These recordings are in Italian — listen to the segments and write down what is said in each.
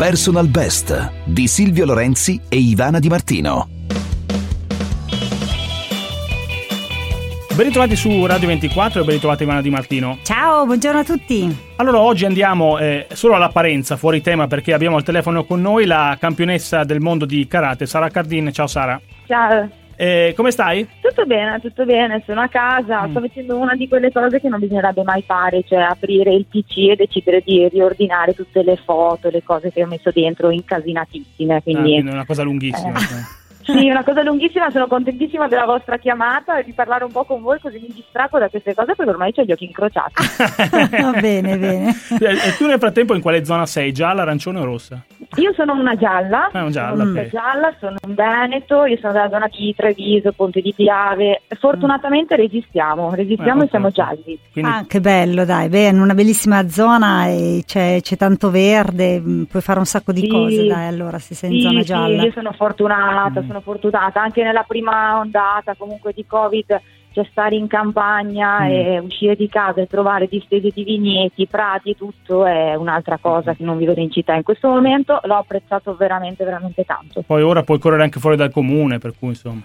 Personal Best di Silvio Lorenzi e Ivana Di Martino. Ben ritrovati su Radio 24 e ben ritrovata Ivana Di Martino. Ciao, buongiorno a tutti. Allora, oggi andiamo solo all'apparenza, fuori tema, perché abbiamo al telefono con noi la campionessa del mondo di karate, Sara Cardin. Ciao Sara. Ciao. Come stai? Tutto bene, sono a casa, sto facendo una di quelle cose che non bisognerebbe mai fare, cioè aprire il PC e decidere di riordinare tutte le foto, le cose che ho messo dentro incasinatissime. Quindi è una cosa lunghissima. Sì, una cosa lunghissima, sono contentissima della vostra chiamata e di parlare un po' con voi, così mi distracco da queste cose perché ormai ho gli occhi incrociati. Bene. E tu nel frattempo in quale zona sei? Gialla, arancione o rossa? Io sono una gialla, sono in Veneto, io sono della zona di Treviso, Ponte di Piave. Fortunatamente resistiamo e siamo gialli. Quindi... Ah, che bello, dai, in una bellissima zona e c'è tanto verde, puoi fare un sacco di cose, dai, allora se sei in zona gialla. Sì, io sono fortunata, anche nella prima ondata comunque di Covid, cioè stare in campagna e uscire di casa e trovare distese di vigneti, prati e tutto è un'altra cosa che non vivo in città in questo momento. L'ho apprezzato veramente tanto. Poi ora puoi correre anche fuori dal comune, per cui insomma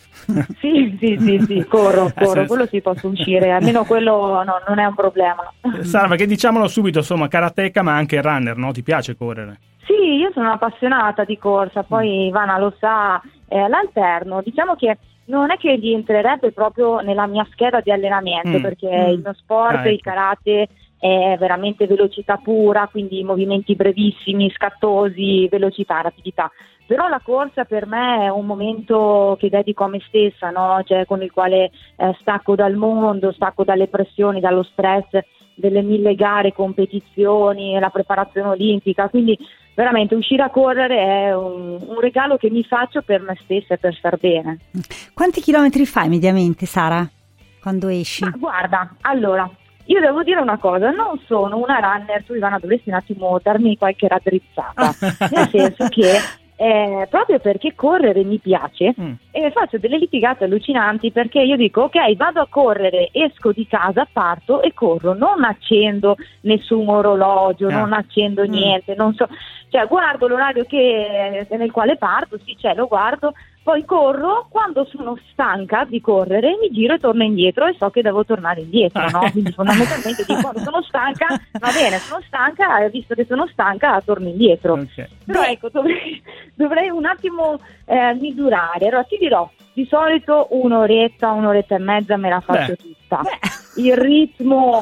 sì, corro, quello si posso uscire, almeno quello no, non è un problema. Sara, perché diciamolo subito, insomma, karateka ma anche runner, no? Ti piace correre? Sì, io sono appassionata di corsa, poi Ivana lo sa, l'alterno, diciamo che non è che rientrerebbe proprio nella mia scheda di allenamento, perché il mio sport, il karate, è veramente velocità pura, quindi movimenti brevissimi, scattosi, velocità, rapidità. Però la corsa per me è un momento che dedico a me stessa, no? Cioè, con il quale stacco dal mondo, stacco dalle pressioni, dallo stress delle 1000 gare, competizioni, la preparazione olimpica, quindi veramente uscire a correre è un regalo che mi faccio per me stessa e per star bene. Quanti chilometri fai mediamente, Sara, quando esci? Ma guarda, allora, io devo dire una cosa, non sono una runner, tu Ivana dovresti un attimo darmi qualche raddrizzata, nel senso che proprio perché correre mi piace e faccio delle litigate allucinanti, perché io dico ok, vado a correre, esco di casa, parto e corro, non accendo nessun orologio, non accendo niente, non so, cioè guardo l'orario nel quale parto, lo guardo, poi corro, quando sono stanca di correre mi giro e torno indietro e so che devo tornare indietro, no? Quindi fondamentalmente dico, quando sono stanca, va bene, sono stanca, visto che sono stanca torno indietro. Okay. Però ecco, dovrei un attimo misurare. Allora ti dirò, di solito un'oretta e mezza me la faccio tutta. Il ritmo,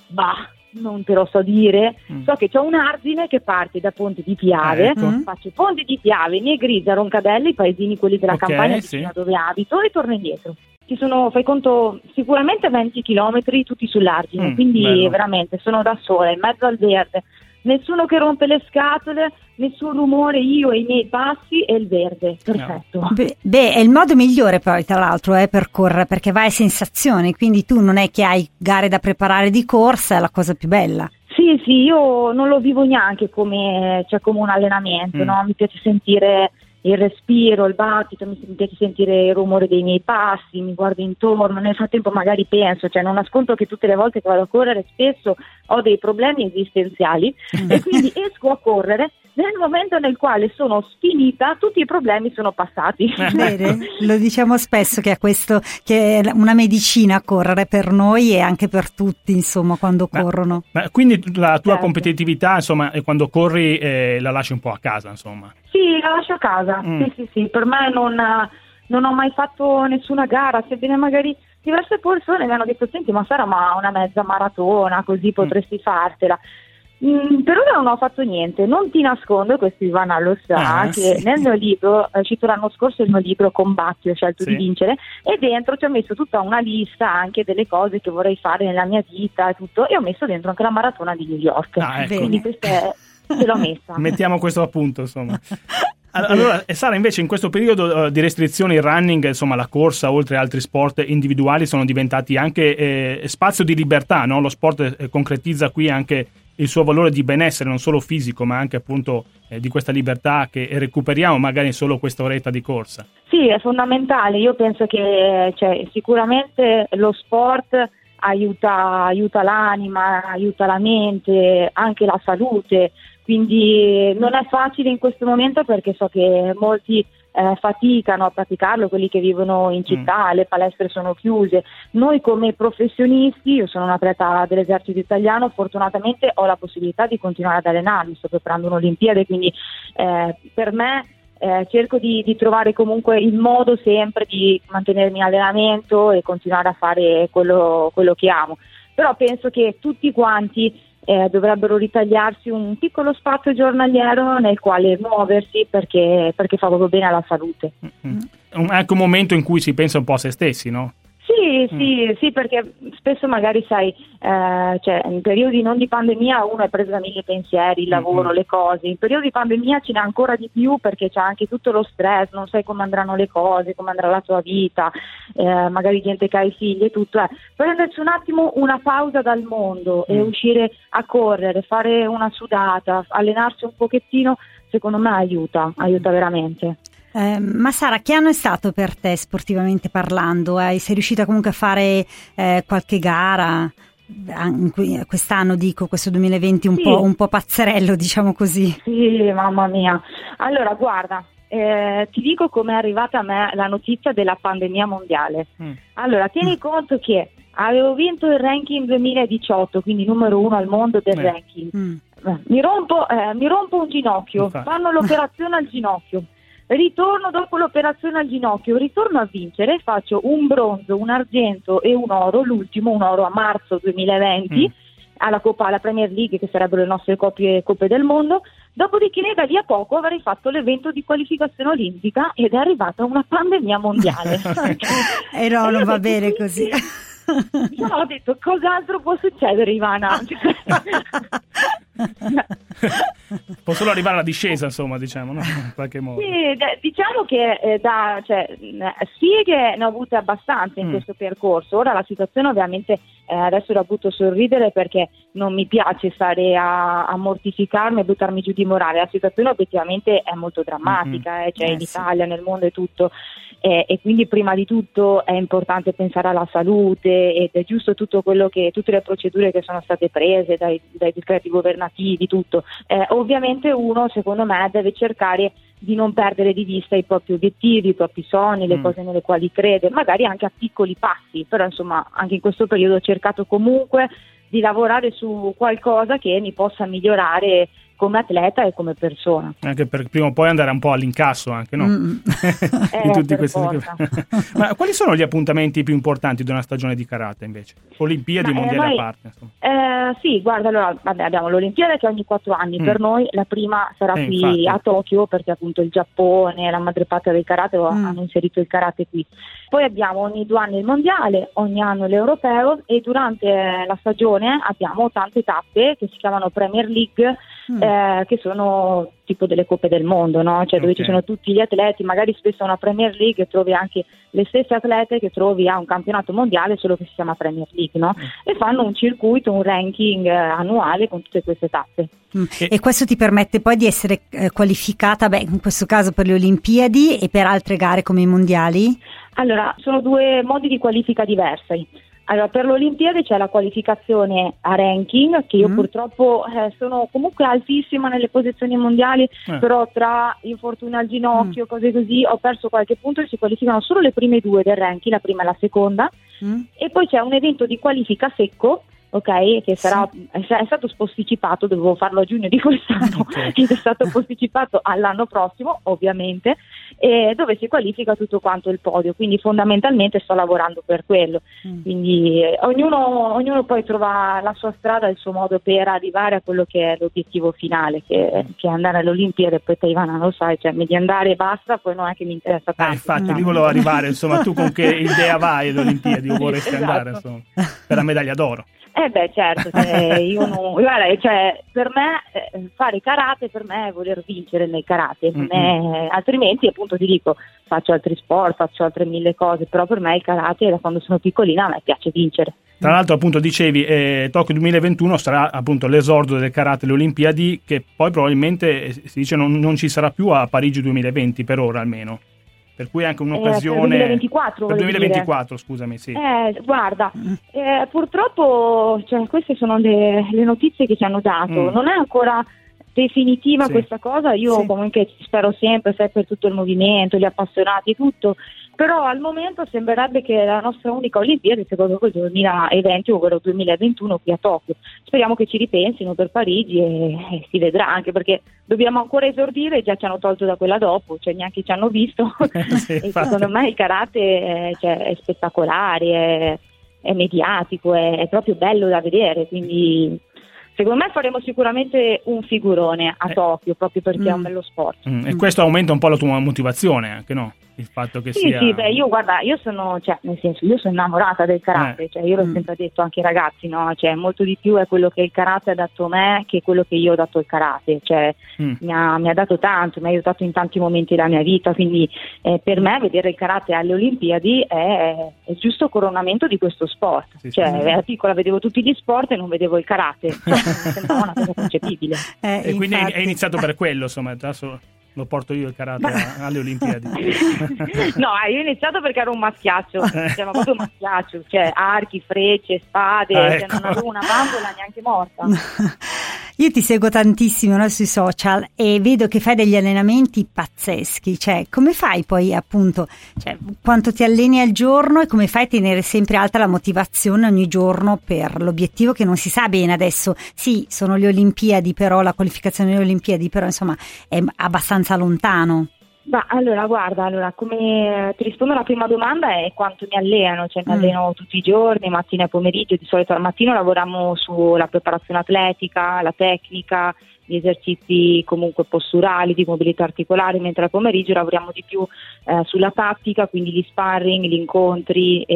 non te lo so dire, so che c'ho un argine che parte da Ponte di Piave, faccio Ponte di Piave, Nigrisa, Roncadelli, i paesini quelli della campagna dove abito, e torno indietro. Ci sono, fai conto, sicuramente 20 chilometri tutti sull'argine, quindi bello. Veramente sono da sola, in mezzo al verde, nessuno che rompe le scatole, nessun rumore, io e i miei passi e il verde, perfetto. È il modo migliore poi tra l'altro per correre, perché vai a sensazioni, quindi tu non è che hai gare da preparare di corsa, è la cosa più bella. Sì, io non lo vivo neanche come un allenamento, no? Mi piace sentire il respiro, il battito, mi piace sentire il rumore dei miei passi, mi guardo intorno, nel frattempo magari penso, non nascondo che tutte le volte che vado a correre spesso ho dei problemi esistenziali e quindi esco a correre nel momento nel quale sono sfinita, tutti i problemi sono passati. Lo diciamo spesso che è una medicina correre per noi e anche per tutti, insomma, quando corrono. Ma quindi la tua competitività, insomma, quando corri la lasci un po' a casa, insomma? Sì, la lascio a casa. Sì. Per me non ho mai fatto nessuna gara, sebbene magari diverse persone mi hanno detto senti, ma Sara, ma una mezza maratona così potresti fartela. Per ora non ho fatto niente, non ti nascondo, questo Ivana lo sa, che nel mio libro, cito l'anno scorso il mio libro Combatti, ho scelto di vincere, e dentro ci ho messo tutta una lista anche delle cose che vorrei fare nella mia vita e tutto, e ho messo dentro anche la maratona di New York, quindi questa ce l'ho messa. Mettiamo questo a punto, insomma. Allora, Sara, invece in questo periodo di restrizioni il running, insomma la corsa, oltre ad altri sport individuali, sono diventati anche spazio di libertà, no? Lo sport concretizza qui anche il suo valore di benessere, non solo fisico, ma anche appunto di questa libertà che recuperiamo magari solo questa oretta di corsa. Sì, è fondamentale. Io penso che sicuramente lo sport aiuta l'anima, aiuta la mente, anche la salute. quindi non è facile in questo momento perché so che molti faticano a praticarlo, quelli che vivono in città, le palestre sono chiuse. Noi come professionisti, io sono un atleta dell'esercito italiano, fortunatamente ho la possibilità di continuare ad allenarmi, sto preparando un'Olimpiade, quindi per me cerco di trovare comunque il modo sempre di mantenermi in allenamento e continuare a fare quello che amo, però penso che tutti quanti dovrebbero ritagliarsi un piccolo spazio giornaliero nel quale muoversi perché fa proprio bene alla salute. È anche un momento in cui si pensa un po' a se stessi, no? Sì, perché spesso magari sai, cioè in periodi non di pandemia uno è preso da mille pensieri, il lavoro, le cose. In periodi di pandemia ce n'è ancora di più perché c'è anche tutto lo stress, non sai come andranno le cose, come andrà la tua vita, magari gente che ha i figli e tutto. Prendersi un attimo una pausa dal mondo e uscire a correre, fare una sudata, allenarsi un pochettino, secondo me aiuta veramente. Ma Sara, che anno è stato per te sportivamente parlando? Sei riuscita comunque a fare qualche gara? Quest'anno questo 2020 un po' pazzerello, diciamo così. Sì, mamma mia. Allora, guarda, ti dico com'è arrivata a me la notizia della pandemia mondiale. Allora, tieni conto che avevo vinto il ranking 2018, quindi numero 1 al mondo del ranking. Mi rompo un ginocchio, fanno l'operazione al ginocchio. Ritorno dopo l'operazione al ginocchio, ritorno a vincere, faccio un bronzo, un argento e un oro, l'ultimo un oro a marzo 2020 alla Premier League, che sarebbero le nostre coppe del mondo. Dopodiché da lì a poco avrei fatto l'evento di qualificazione olimpica ed è arrivata una pandemia mondiale. E no, non va bene così. Io ho detto, cos'altro può succedere, Ivana? Può solo arrivare alla discesa, insomma, diciamo, no? In qualche modo. Sì, diciamo che sfighe ne ho avute abbastanza in questo percorso. Ora la situazione ovviamente adesso la butto a sorridere perché non mi piace stare a mortificarmi e buttarmi giù di morale. La situazione obiettivamente è molto drammatica, in Italia, nel mondo e tutto. E quindi prima di tutto è importante pensare alla salute ed è giusto tutte le procedure che sono state prese dai decreti governativi, tutto. Ovviamente uno, secondo me, deve cercare di non perdere di vista i propri obiettivi, i propri sogni, le cose nelle quali crede, magari anche a piccoli passi, però insomma anche in questo periodo ho cercato comunque di lavorare su qualcosa che mi possa migliorare come atleta e come persona. Anche per prima o poi andare un po' all'incasso anche, no? In tutti questi. Ma quali sono gli appuntamenti più importanti di una stagione di karate invece? Olimpiadi, mondiali a parte? Sì, guarda, allora abbiamo l'Olimpiade che ogni 4 anni, per noi la prima sarà qui infatti a Tokyo perché appunto il Giappone, la madrepatria del karate hanno inserito il karate qui. Poi abbiamo ogni 2 anni il mondiale, ogni anno l'europeo e durante la stagione abbiamo tante tappe che si chiamano Premier League, che sono tipo delle coppe del mondo, no? Cioè dove ci sono tutti gli atleti, magari spesso a una Premier League trovi anche le stesse atlete che trovi a un campionato mondiale, solo che si chiama Premier League, no? E fanno un circuito, un ranking annuale con tutte queste tappe. E questo ti permette poi di essere qualificata, in questo caso per le Olimpiadi e per altre gare come i mondiali? Allora, sono 2 modi di qualifica diversi. Allora, per l'Olimpiade c'è la qualificazione a ranking, che io purtroppo sono comunque altissima nelle posizioni mondiali, però tra infortuni al ginocchio, cose così, ho perso qualche punto e si qualificano solo le prime 2 del ranking, la prima e la seconda, e poi c'è un evento di qualifica secco, ok, che è stato posticipato, dovevo farlo a giugno di quest'anno, ed è stato posticipato all'anno prossimo, ovviamente, e dove si qualifica tutto quanto il podio, quindi fondamentalmente sto lavorando per quello, quindi ognuno poi trova la sua strada, il suo modo per arrivare a quello che è l'obiettivo finale, che è andare alle Olimpiadi. Poi te, Ivana, lo sai, cioè di andare e basta, poi non è che mi interessa tanto. Infatti, lì volevo arrivare, insomma, tu con che idea vai alle Olimpiadi o vorresti andare, insomma, per la medaglia d'oro? Certo, per me fare karate per me è voler vincere nel karate, altrimenti appunto ti dico faccio altri sport, faccio altre 1000 cose, però per me il karate da quando sono piccolina a me piace vincere. Tra l'altro appunto dicevi Tokyo 2021 sarà appunto l'esordio del karate alle Olimpiadi, che poi probabilmente si dice non ci sarà più a Parigi 2020 per ora almeno. Per cui è anche un'occasione per 2024, scusami, sì. Guarda, purtroppo queste sono le notizie che ci hanno dato. Non è ancora definitiva questa cosa, io comunque spero sempre, sai, per tutto il movimento, gli appassionati, tutto, però al momento sembrerebbe che la nostra unica Olimpiade sia proprio quel 2020 o quello 2021 qui a Tokyo. Speriamo che ci ripensino per Parigi e si vedrà, anche perché dobbiamo ancora esordire, già ci hanno tolto da quella dopo, cioè neanche ci hanno visto. E secondo me il karate è spettacolare, è mediatico, è proprio bello da vedere, quindi secondo me faremo sicuramente un figurone a Tokyo, proprio perché è un bello sport. E questo aumenta un po' la tua motivazione anche, no? Il fatto che sia... Sì, beh, io sono, cioè, nel senso, io sono innamorata del karate, cioè io l'ho sempre detto anche ai ragazzi, no? Cioè molto di più è quello che il karate ha dato a me che quello che io ho dato al karate, cioè mi ha dato tanto, mi ha aiutato in tanti momenti della mia vita, quindi per me vedere il karate alle Olimpiadi è il giusto coronamento di questo sport, ero piccola, vedevo tutti gli sport e non vedevo il karate, cioè, mi sembrava una cosa concepibile. E quindi è iniziato per quello, insomma, adesso lo porto io il karate alle Olimpiadi. No, io ho iniziato perché ero un maschiaccio, cioè, ma proprio un maschiaccio, cioè archi, frecce, spade, ecco. Cioè, non avevo una bambola neanche morta. Io ti seguo tantissimo, no, sui social e vedo che fai degli allenamenti pazzeschi, cioè come fai poi appunto, cioè, quanto ti alleni al giorno e come fai a tenere sempre alta la motivazione ogni giorno per l'obiettivo che non si sa bene adesso, sì, sono le Olimpiadi, però la qualificazione alle Olimpiadi, però insomma è abbastanza lontano. Ma guarda, come ti rispondo alla prima domanda è quanto mi alleno, cioè mi alleno tutti i giorni, mattina e pomeriggio, di solito al mattino lavoriamo sulla preparazione atletica, la tecnica, gli esercizi comunque posturali, di mobilità articolare, mentre al pomeriggio lavoriamo di più sulla tattica, quindi gli sparring, gli incontri,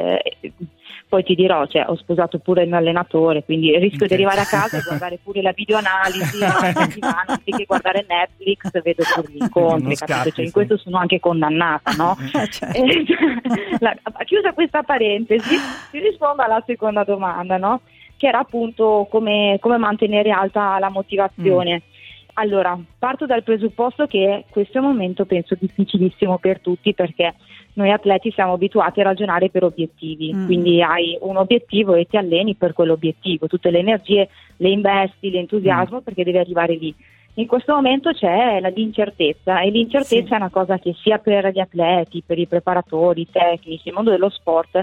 poi ti dirò, cioè, ho sposato pure il mio allenatore, quindi rischio di arrivare a casa e guardare pure la videoanalisi, anziché guardare Netflix, vedo pure gli incontri, capito? Cioè, in questo sono anche condannata, no? Chiusa questa parentesi, ti rispondo alla seconda domanda, no? Che era appunto come mantenere alta la motivazione. Allora, parto dal presupposto che questo è un momento, penso, difficilissimo per tutti, perché noi atleti siamo abituati a ragionare per obiettivi, quindi hai un obiettivo e ti alleni per quell'obiettivo, tutte le energie le investi, l'entusiasmo, perché devi arrivare lì. In questo momento c'è l'incertezza, e l'incertezza è una cosa che sia per gli atleti, per i preparatori, i tecnici, il mondo dello sport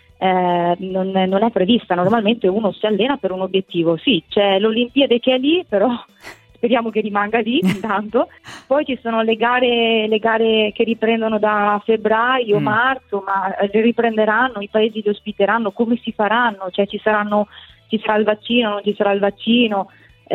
non è prevista. Normalmente uno si allena per un obiettivo, sì, c'è l'Olimpiade che è lì, però speriamo che rimanga lì intanto. Poi ci sono le gare che riprendono da febbraio, marzo, ma le riprenderanno, i paesi li ospiteranno, come si faranno? Cioè ci sarà il vaccino, non ci sarà il vaccino,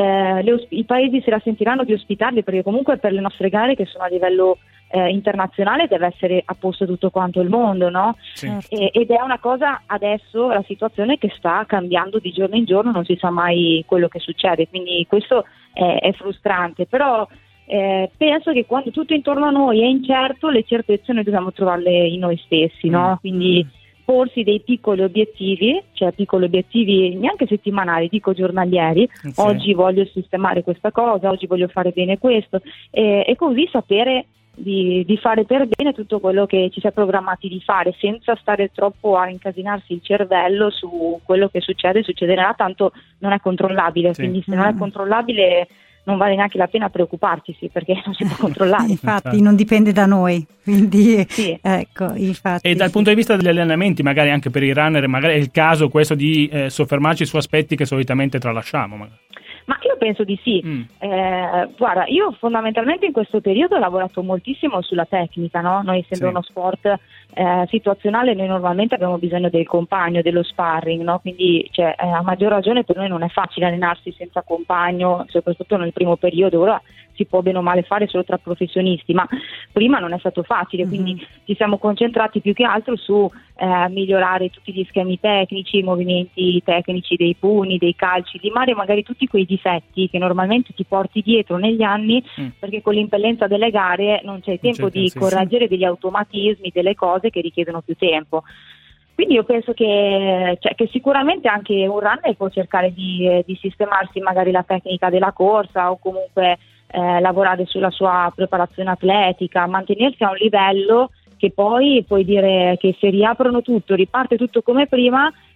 i paesi se la sentiranno di ospitarli, perché comunque per le nostre gare, che sono a livello internazionale, deve essere a posto tutto quanto il mondo, no? Certo. Ed è una cosa, adesso la situazione che sta cambiando di giorno in giorno, non si sa mai quello che succede, quindi questo è frustrante, però penso che quando tutto intorno a noi è incerto, le certezze noi dobbiamo trovarle in noi stessi, no? Quindi porsi dei piccoli obiettivi, cioè piccoli obiettivi neanche settimanali, dico giornalieri. Oggi voglio sistemare questa cosa, oggi voglio fare bene questo, e così sapere di fare per bene tutto quello che ci si è programmati di fare, senza stare troppo a incasinarsi il cervello su quello che succederà, tanto non è controllabile, quindi se non è controllabile non vale neanche la pena preoccuparsi, perché non si può controllare. Infatti non dipende da noi, quindi ecco, infatti. E dal punto di vista degli allenamenti, magari anche per i runner, magari è il caso questo di soffermarci su aspetti che solitamente tralasciamo magari. Ma io penso di sì. Guarda, io fondamentalmente in questo periodo ho lavorato moltissimo sulla tecnica, no? Noi essendo uno sport situazionale, noi normalmente abbiamo bisogno del compagno, dello sparring, no? Quindi a maggior ragione per noi non è facile allenarsi senza compagno, soprattutto nel primo periodo. Ora si può bene o male fare solo tra professionisti, ma prima non è stato facile, quindi ci siamo concentrati più che altro su migliorare tutti gli schemi tecnici, i movimenti tecnici dei pugni, dei calci, limare magari tutti quei difetti che normalmente ti porti dietro negli anni, perché con l'impellenza delle gare non c'è tempo di correggere degli automatismi, delle cose che richiedono più tempo. Quindi io penso che sicuramente anche un runner può cercare di sistemarsi magari la tecnica della corsa, o comunque lavorare sulla sua preparazione atletica, mantenersi a un livello che poi puoi dire che se riaprono tutto, riparte tutto come prima,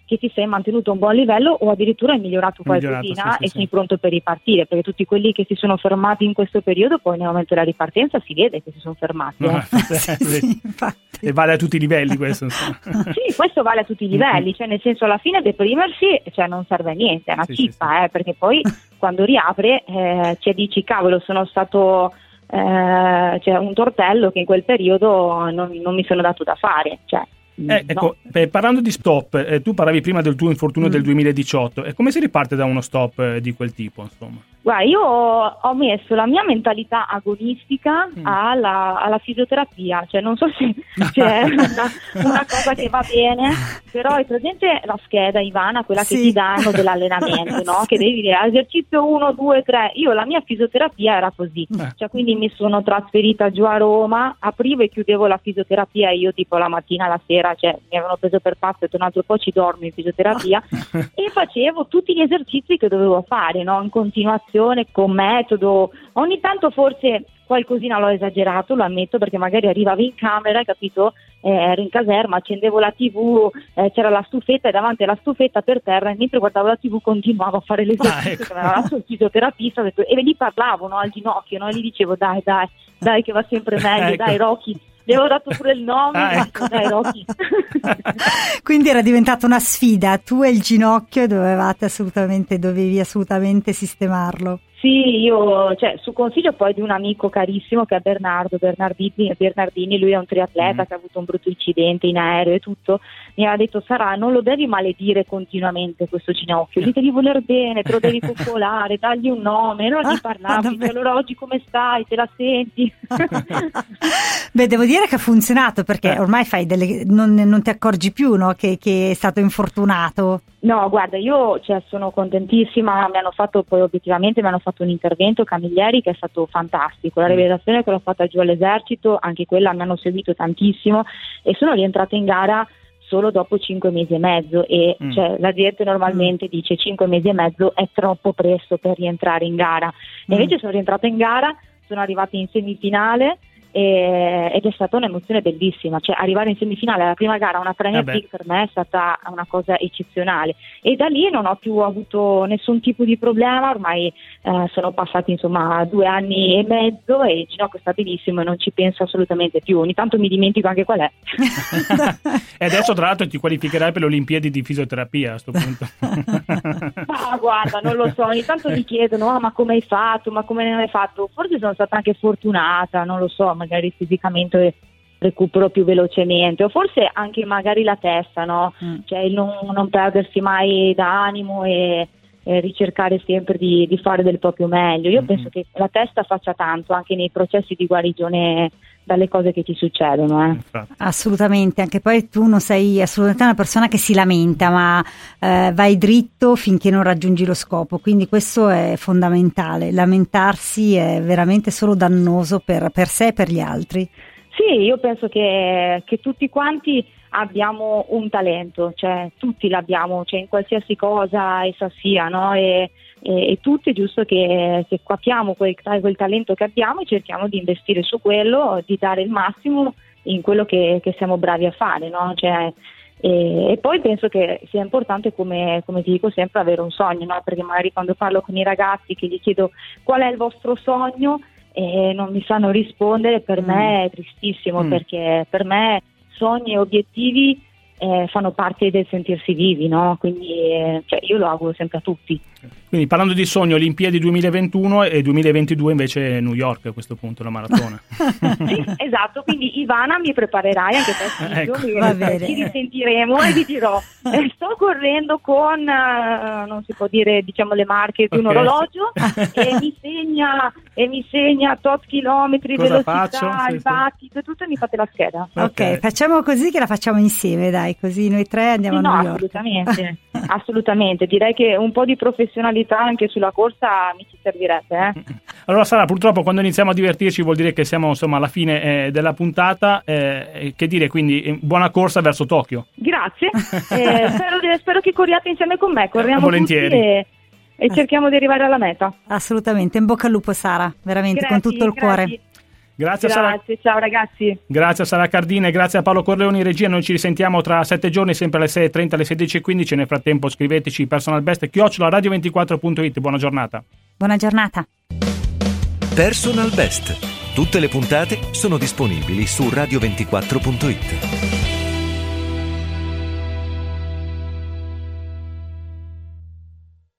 che ti sei mantenuto a un buon livello o addirittura hai migliorato qualcosina e sei pronto per ripartire, perché tutti quelli che si sono fermati in questo periodo poi nel momento della ripartenza si vede che si sono fermati. E vale a tutti i livelli questo, insomma. Sì, questo vale a tutti i livelli, cioè nel senso alla fine deprimersi non serve a niente, è una cippa. Perché poi quando riapre dici cavolo, sono stato un tortello che in quel periodo non mi sono dato da fare, ecco, parlando di stop, tu parlavi prima del tuo infortunio del 2018, e come si riparte da uno stop di quel tipo, insomma? Guarda, io ho messo la mia mentalità agonistica alla fisioterapia, non so se c'è una cosa che va bene, però è presente la scheda, Ivana, quella che ti danno dell'allenamento, no? Che devi dire esercizio 1, 2, 3. Io la mia fisioterapia era così, quindi mi sono trasferita giù a Roma, aprivo e chiudevo la fisioterapia, io tipo la mattina, la sera, mi avevano preso per pazzo, ho detto un altro po' ci dormo in fisioterapia e facevo tutti gli esercizi che dovevo fare, no? In continuazione, con metodo. Ogni tanto forse qualcosina l'ho esagerato, lo ammetto, perché magari arrivavo in camera, capito, ero in caserma, accendevo la TV, c'era la stufetta e davanti alla stufetta per terra, e mentre guardavo la TV continuavo a fare l'esercizio che mi aveva dato il fisioterapista, e gli parlavo, no, al ginocchio, no, e gli dicevo dai che va sempre meglio, dai Rocky. Gli avevo dato pure il nome, ecco. Dai Rocky. Quindi era diventata una sfida, tu e il ginocchio dovevi assolutamente sistemarlo. Sì, io su consiglio poi di un amico carissimo che è Bernardini, lui è un triatleta che ha avuto un brutto incidente in aereo e tutto, mi aveva detto Sara, non lo devi maledire continuamente questo ginocchio, gli devi voler bene, te lo devi coccolare, dagli un nome, allora gli parlavi, allora oggi come stai, te la senti? Beh, devo dire che ha funzionato, perché ormai non ti accorgi più, no, che è stato infortunato. No, guarda, io sono contentissima, mi hanno fatto un intervento Camilleri che è stato fantastico, la rivelazione che l'ho fatta giù all'esercito, anche quella mi hanno seguito tantissimo e sono rientrata in gara solo dopo 5 mesi e mezzo e la gente normalmente dice 5 mesi e mezzo è troppo presto per rientrare in gara, e invece sono rientrata in gara, sono arrivata in semifinale ed è stata un'emozione bellissima, arrivare in semifinale alla prima gara, una Premier League, per me è stata una cosa eccezionale, e da lì non ho più avuto nessun tipo di problema, ormai sono passati 2 anni e mezzo e il ginocchio sta benissimo e non ci penso assolutamente più, ogni tanto mi dimentico anche qual è. E adesso tra l'altro ti qualificherai per le Olimpiadi di fisioterapia a sto punto. Ma guarda, non lo so, ogni tanto mi chiedono ma come hai fatto, ma come ne hai fatto, forse sono stata anche fortunata, non lo so, magari fisicamente recupero più velocemente, o forse anche magari la testa, no? Il non perdersi mai d'animo e ricercare sempre di fare del proprio meglio. Io penso che la testa faccia tanto anche nei processi di guarigione dalle cose che ti succedono. Assolutamente, anche poi tu non sei assolutamente una persona che si lamenta, ma vai dritto finché non raggiungi lo scopo, quindi questo è fondamentale. Lamentarsi è veramente solo dannoso per sé e per gli altri. Sì, io penso che tutti quanti abbiamo un talento, tutti l'abbiamo, in qualsiasi cosa essa sia, no? E tutti è giusto che capiamo quel talento che abbiamo e cerchiamo di investire su quello, di dare il massimo in quello che siamo bravi a fare, no? E poi penso che sia importante, come ti dico sempre, avere un sogno, no? Perché magari quando parlo con i ragazzi che gli chiedo qual è il vostro sogno e non mi sanno rispondere, per me è tristissimo, perché per me sogni e obiettivi fanno parte del sentirsi vivi, no? Quindi io lo auguro sempre a tutti. Quindi parlando di sogno, Olimpiadi 2021 e 2022 invece New York a questo punto, la maratona. Sì, esatto, quindi Ivana mi preparerai anche per ci risentiremo e vi dirò sto correndo con non si può dire le marche di un orologio e mi segna tot chilometri, cosa velocità, faccio? il battito e tutto, e mi fate la scheda. Ok, facciamo così, che la facciamo insieme, dai, così noi tre andiamo a New York. Assolutamente, direi che un po' di professionalità anche sulla corsa mi ci servirebbe. Allora Sara, purtroppo quando iniziamo a divertirci vuol dire che siamo alla fine della puntata, che dire, quindi buona corsa verso Tokyo. Grazie, spero che corriate insieme con me, corriamo volentieri tutti e cerchiamo di arrivare alla meta. Assolutamente, in bocca al lupo Sara, veramente, grazie, con tutto il cuore. Grazie Sara. Ciao ragazzi. Grazie a Sara Cardine, grazie a Paolo Corleoni in regia. Noi ci risentiamo tra 7 giorni, sempre alle 6:30, alle 16:15. Nel frattempo scriveteci personalbest@radio24.it. Buona giornata. Buona giornata. Personal Best. Tutte le puntate sono disponibili su radio24.it.